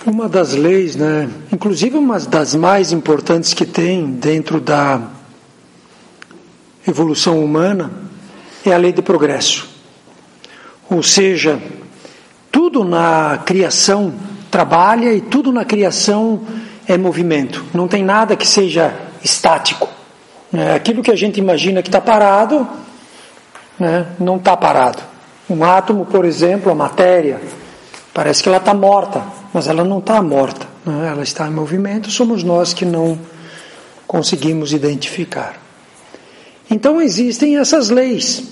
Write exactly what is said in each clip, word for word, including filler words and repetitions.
Uma das leis, né, inclusive uma das mais importantes que tem dentro da evolução humana, é a lei de progresso. Ou seja, tudo na criação trabalha e tudo na criação é movimento. Não tem nada que seja estático. Né? Aquilo que a gente imagina que está parado, né, não está parado. Um átomo, por exemplo, a matéria, parece que ela está morta, mas ela não está morta, né? Ela está em movimento, somos nós que não conseguimos identificar. Então existem essas leis,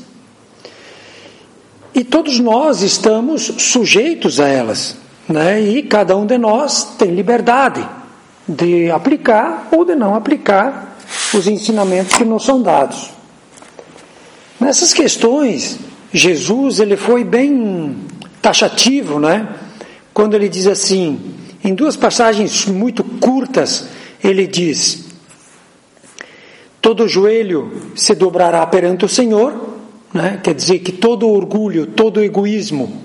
e todos nós estamos sujeitos a elas, né? E cada um de nós tem liberdade de aplicar ou de não aplicar os ensinamentos que nos são dados. Nessas questões, Jesus ele foi bem taxativo, né? Quando ele diz assim, em duas passagens muito curtas, ele diz: todo joelho se dobrará perante o Senhor, né? Quer dizer que todo orgulho, todo egoísmo,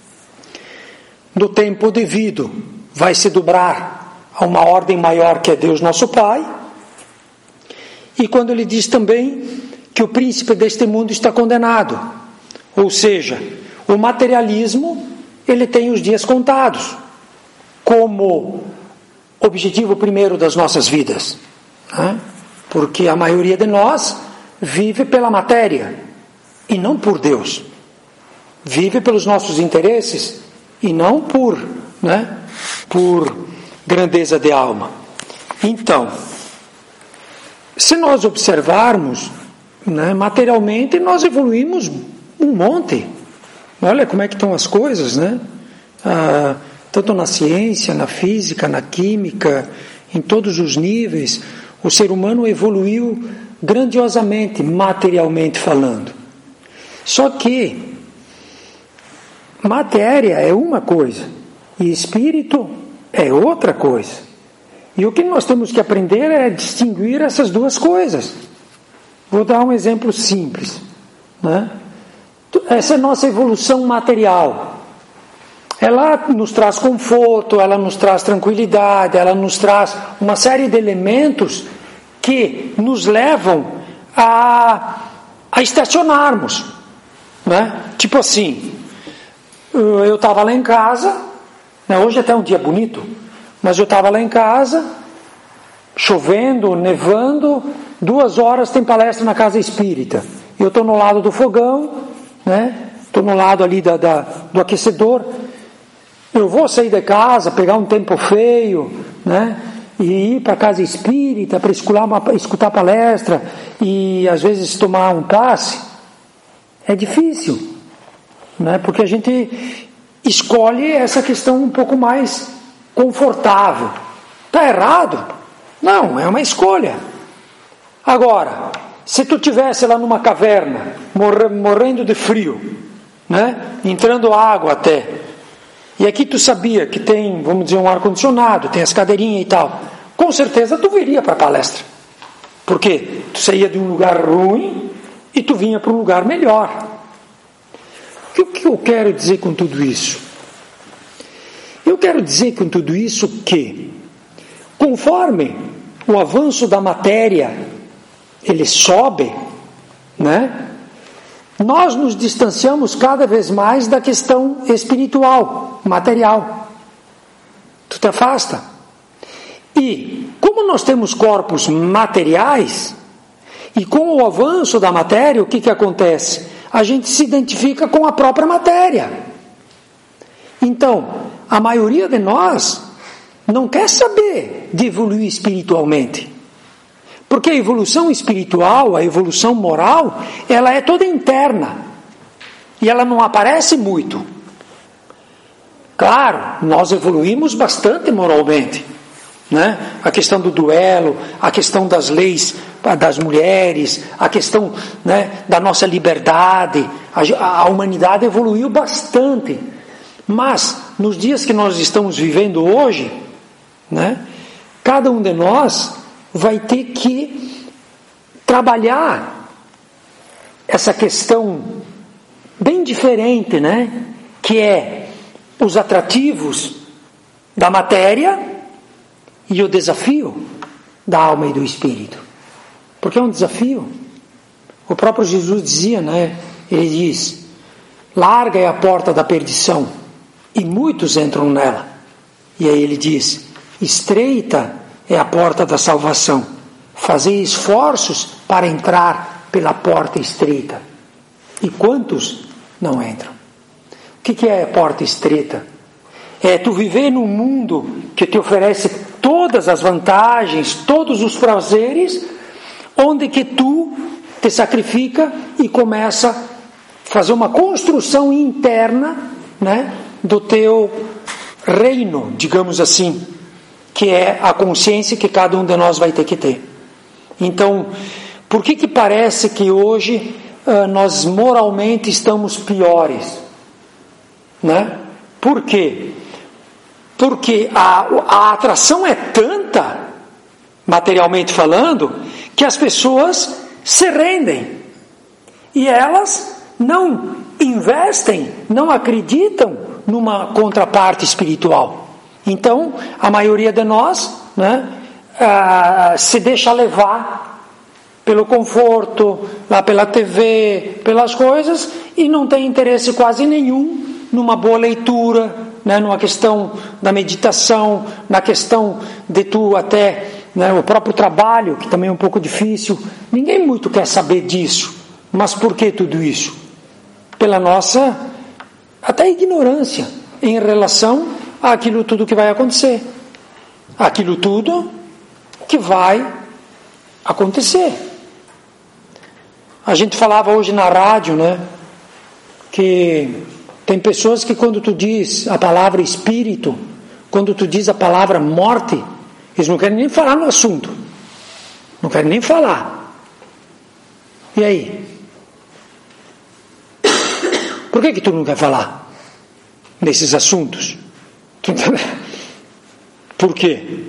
no tempo devido, vai se dobrar a uma ordem maior que é Deus nosso Pai. E quando ele diz também que o príncipe deste mundo está condenado, ou seja, o materialismo ele tem os dias contados como objetivo primeiro das nossas vidas, né? Porque a maioria de nós vive pela matéria e não por Deus, vive pelos nossos interesses e não por, né, por grandeza de alma. Então, se nós observarmos, né, materialmente nós evoluímos um monte. Olha como é que estão as coisas, né? Ah, tanto na ciência, na física, na química, em todos os níveis, o ser humano evoluiu grandiosamente, materialmente falando. Só que matéria é uma coisa e espírito é outra coisa. E o que nós temos que aprender é distinguir essas duas coisas. Vou dar um exemplo simples, né? Essa é a nossa evolução material. Ela nos traz conforto, ela nos traz tranquilidade, ela nos traz uma série de elementos que nos levam a, a estacionarmos, né? Tipo assim, eu estava lá em casa, né? Hoje até é um dia bonito, mas eu estava lá em casa, chovendo, nevando, duas horas tem palestra na casa espírita. Eu estou no lado do fogão, né? Estou no lado ali da, da, do aquecedor. Eu vou sair de casa, pegar um tempo feio, né? E ir para a casa espírita para escutar, uma, escutar palestra e às vezes tomar um passe. É difícil, né? Porque a gente escolhe essa questão um pouco mais confortável. Está errado? Não, é uma escolha. Agora, se tu estivesse lá numa caverna, morre, morrendo de frio, né? Entrando água até, e aqui tu sabia que tem, vamos dizer, um ar-condicionado, tem as cadeirinhas e tal, com certeza tu viria para a palestra. Por quê? Tu saía de um lugar ruim e tu vinha para um lugar melhor. O que eu quero dizer com tudo isso? Eu quero dizer com tudo isso que, conforme o avanço da matéria ele sobe, né? Nós nos distanciamos cada vez mais da questão espiritual, material. Tu te afasta. E como nós temos corpos materiais, e com o avanço da matéria, o que que acontece? A gente se identifica com a própria matéria. Então, a maioria de nós não quer saber de evoluir espiritualmente. Porque a evolução espiritual, a evolução moral, ela é toda interna. E ela não aparece muito. Claro, nós evoluímos bastante moralmente, né? A questão do duelo, a questão das leis das mulheres, a questão, né, da nossa liberdade. A, a humanidade evoluiu bastante. Mas, nos dias que nós estamos vivendo hoje, né, cada um de nós vai ter que trabalhar essa questão bem diferente, né? Que é os atrativos da matéria e o desafio da alma e do espírito. Porque é um desafio. O próprio Jesus dizia, né? Ele diz: larga é a porta da perdição e muitos entram nela. E aí ele diz: estreita é a porta da salvação, fazei esforços para entrar pela porta estreita. E quantos não entram? O que é a porta estreita? É tu viver num mundo que te oferece todas as vantagens, todos os prazeres, onde que tu te sacrifica e começa a fazer uma construção interna, né, do teu reino, digamos assim, que é a consciência que cada um de nós vai ter que ter. Então, por que que parece que hoje uh, nós moralmente estamos piores? Né? Por quê? Porque a, a atração é tanta, materialmente falando, que as pessoas se rendem. E elas não investem, não acreditam numa contraparte espiritual. Então, a maioria de nós, né, ah, se deixa levar pelo conforto, lá pela T V, pelas coisas, e não tem interesse quase nenhum numa boa leitura, né, numa questão da meditação, na questão de tu até, né, o próprio trabalho, que também é um pouco difícil. Ninguém muito quer saber disso. Mas por que tudo isso? Pela nossa até ignorância em relação àquilo tudo que vai acontecer. Aquilo tudo que vai acontecer. A gente falava hoje na rádio, né, que tem pessoas que quando tu diz a palavra espírito, quando tu diz a palavra morte, eles não querem nem falar no assunto. Não querem nem falar. E aí? Por que que tu não quer falar nesses assuntos? Por quê?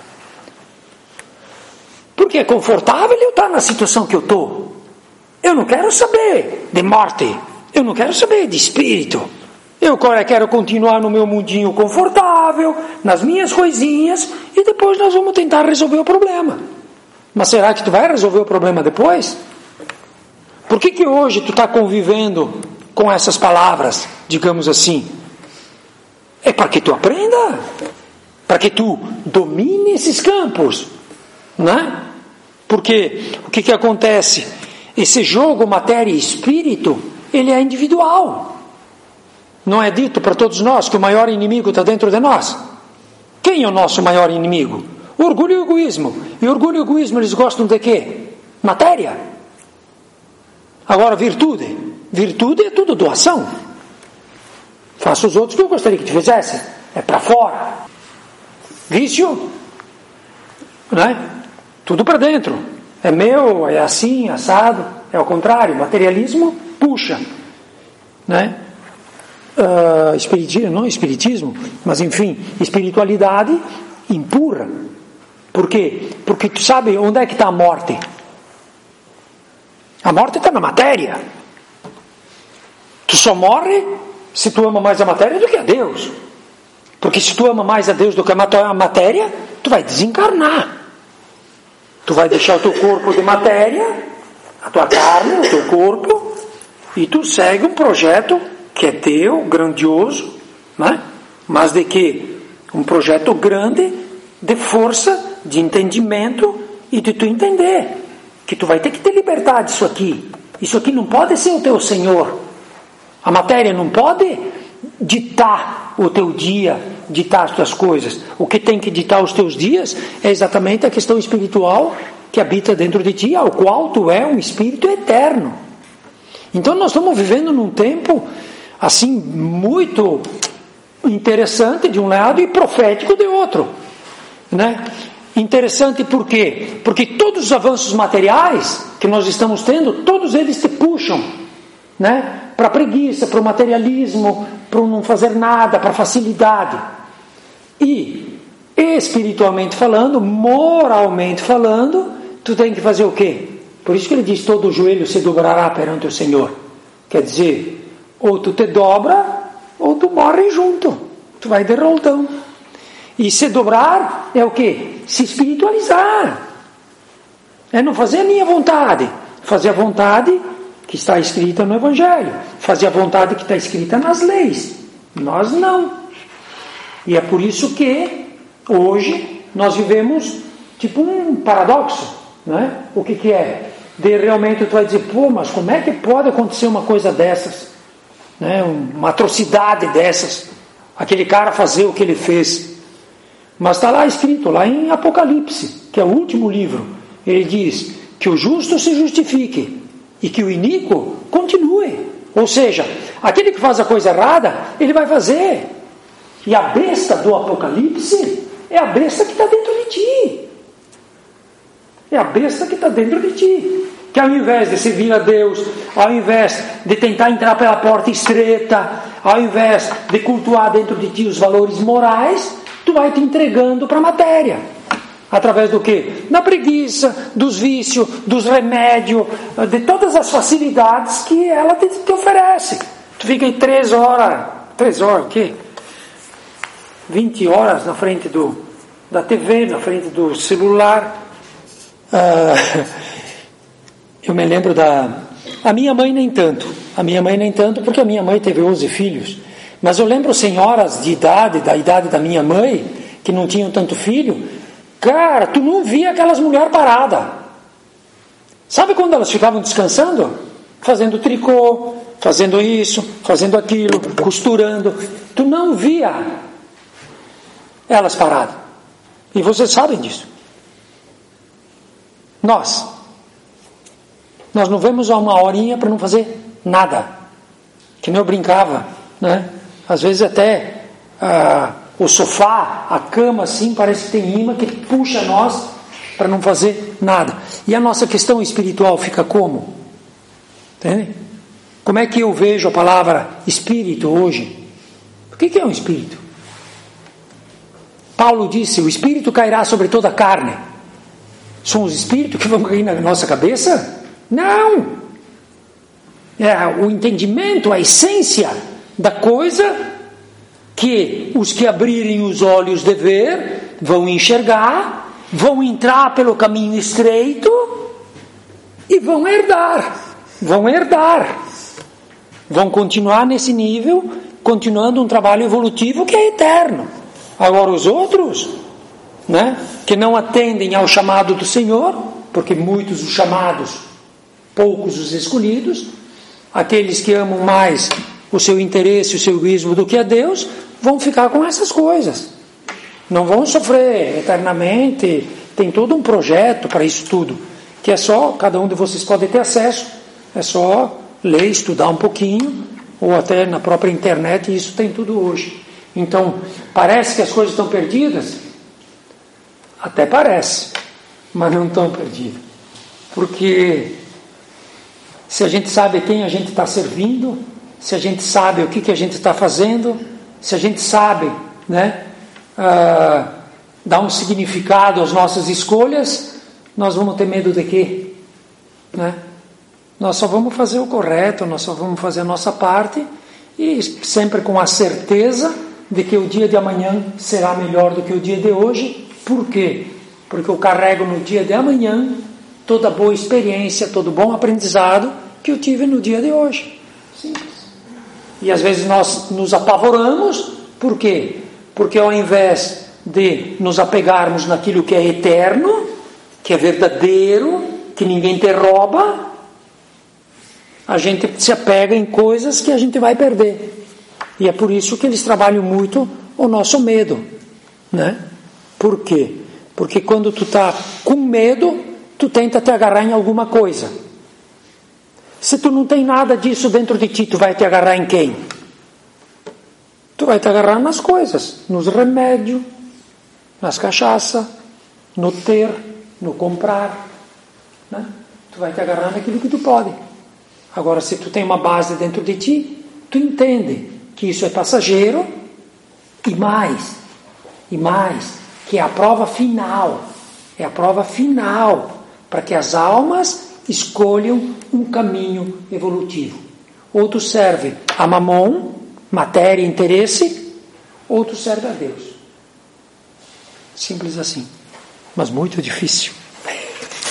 Porque é confortável eu estar na situação que eu estou. Eu não quero saber de morte. Eu não quero saber de espírito. Eu quero continuar no meu mundinho confortável, nas minhas coisinhas, e depois nós vamos tentar resolver o problema. Mas será que tu vai resolver o problema depois? Por que que hoje tu está convivendo com essas palavras, digamos assim? É para que tu aprenda, para que tu domine esses campos, né? Porque o que que acontece? Esse jogo matéria e espírito, ele é individual. Não é dito para todos nós que o maior inimigo está dentro de nós? Quem é o nosso maior inimigo? O orgulho e o egoísmo. E orgulho e o egoísmo, eles gostam de quê? Matéria. Agora, virtude. Virtude é tudo doação. Faça os outros que eu gostaria que te fizesse. É para fora. Vício, né? Tudo para dentro. É meu, é assim, assado. É ao contrário. Materialismo puxa, né? Uh, espiritismo, não espiritismo, mas enfim, espiritualidade empurra. Por quê? Porque tu sabe onde é que está a morte? A morte está na matéria. Tu só morre se tu ama mais a matéria do que a Deus. Porque se tu ama mais a Deus do que a matéria, tu vai desencarnar. Tu vai deixar o teu corpo de matéria, a tua carne, o teu corpo, e tu segue um projeto que é teu, grandioso, né? Mas de que? Um projeto grande de força, de entendimento e de tu entender que tu vai ter que te libertar disso aqui. Isso aqui não pode ser o teu Senhor. A matéria não pode ditar o teu dia, ditar as tuas coisas. O que tem que ditar os teus dias é exatamente a questão espiritual que habita dentro de ti, ao qual tu é um espírito eterno. Então nós estamos vivendo num tempo assim muito interessante de um lado e profético de outro, né? Interessante por quê? Porque todos os avanços materiais que nós estamos tendo, todos eles te puxam, né? Para a preguiça, para o materialismo, para o não fazer nada, para a facilidade. E espiritualmente falando, moralmente falando, tu tem que fazer o quê? Por isso que ele diz: todo o joelho se dobrará perante o Senhor. Quer dizer, ou tu te dobra, ou tu morre junto. Tu vai de roldão. E se dobrar é o quê? Se espiritualizar. É não fazer a minha vontade, fazer a vontade que está escrita no Evangelho, fazer a vontade que está escrita nas leis. Nós não. E é por isso que hoje nós vivemos tipo um paradoxo, né? O que que é? De realmente tu vai dizer, pô, mas como é que pode acontecer uma coisa dessas? Né? Uma atrocidade dessas. Aquele cara fazer o que ele fez. Mas está lá escrito, lá em Apocalipse, que é o último livro, ele diz que o justo se justifique e que o iníquo continue. Ou seja, aquele que faz a coisa errada, ele vai fazer. E a besta do Apocalipse é a besta que está dentro de ti. É a besta que está dentro de ti. Que ao invés de servir a Deus, ao invés de tentar entrar pela porta estreita, ao invés de cultuar dentro de ti os valores morais, tu vai te entregando para a matéria. Através do quê? Da preguiça, dos vícios, dos remédios, de todas as facilidades que ela te, te oferece. Tu fica aí três horas, três horas, o quê? vinte horas na frente do, da T V, na frente do celular. Ah, eu me lembro da... A minha mãe nem tanto. A minha mãe nem tanto, porque a minha mãe teve onze filhos. Mas eu lembro senhoras de idade, da idade da minha mãe, que não tinham tanto filho. Cara, tu não via aquelas mulheres paradas. Sabe quando elas ficavam descansando? Fazendo tricô, fazendo isso, fazendo aquilo, costurando. Tu não via elas paradas. E vocês sabem disso. Nós. Nós não vemos uma horinha para não fazer nada. Que nem eu brincava, né? Às vezes até ah, o sofá, a cama assim, parece que tem imã que puxa nós para não fazer nada. E a nossa questão espiritual fica como? Entende? Como é que eu vejo a palavra espírito hoje? O que é um espírito? Paulo disse, o espírito cairá sobre toda a carne. São os espíritos que vão cair na nossa cabeça? Não! É o entendimento, a essência da coisa que os que abrirem os olhos de ver vão enxergar, vão entrar pelo caminho estreito e vão herdar. Vão herdar. Vão continuar nesse nível, continuando um trabalho evolutivo que é eterno. Agora os outros, né, que não atendem ao chamado do Senhor, porque muitos os chamados, poucos os escolhidos, aqueles que amam mais o seu interesse, o seu egoísmo do que a Deus, vão ficar com essas coisas. Não vão sofrer eternamente. Tem todo um projeto para isso tudo, que é só, cada um de vocês pode ter acesso, é só ler, estudar um pouquinho, ou até na própria internet, e isso tem tudo hoje. Então, parece que as coisas estão perdidas? Até parece, mas não estão perdidas. Porque se a gente sabe quem a gente está servindo, se a gente sabe o que, que a gente está fazendo, se a gente sabe, né, uh, dar um significado às nossas escolhas, nós vamos ter medo de quê? Né? Nós só vamos fazer o correto, nós só vamos fazer a nossa parte, e sempre com a certeza de que o dia de amanhã será melhor do que o dia de hoje. Por quê? Porque eu carrego no dia de amanhã toda boa experiência, todo bom aprendizado que eu tive no dia de hoje. Simples. E às vezes nós nos apavoramos. Por quê? Porque ao invés de nos apegarmos naquilo que é eterno, que é verdadeiro, que ninguém te rouba, a gente se apega em coisas que a gente vai perder. E é por isso que eles trabalham muito o nosso medo, né? Por quê? Porque quando tu está com medo, tu tenta te agarrar em alguma coisa. Se tu não tem nada disso dentro de ti, tu vai te agarrar em quem? Tu vai te agarrar nas coisas, nos remédios, nas cachaças, no ter, no comprar, né? Tu vai te agarrar naquilo que tu pode. Agora, se tu tem uma base dentro de ti, tu entende que isso é passageiro, e mais, e mais, que é a prova final, é a prova final, para que as almas escolham um caminho evolutivo. Ou tu serve a mamon, matéria e interesse, ou tu serve a Deus. Simples assim. Mas muito difícil.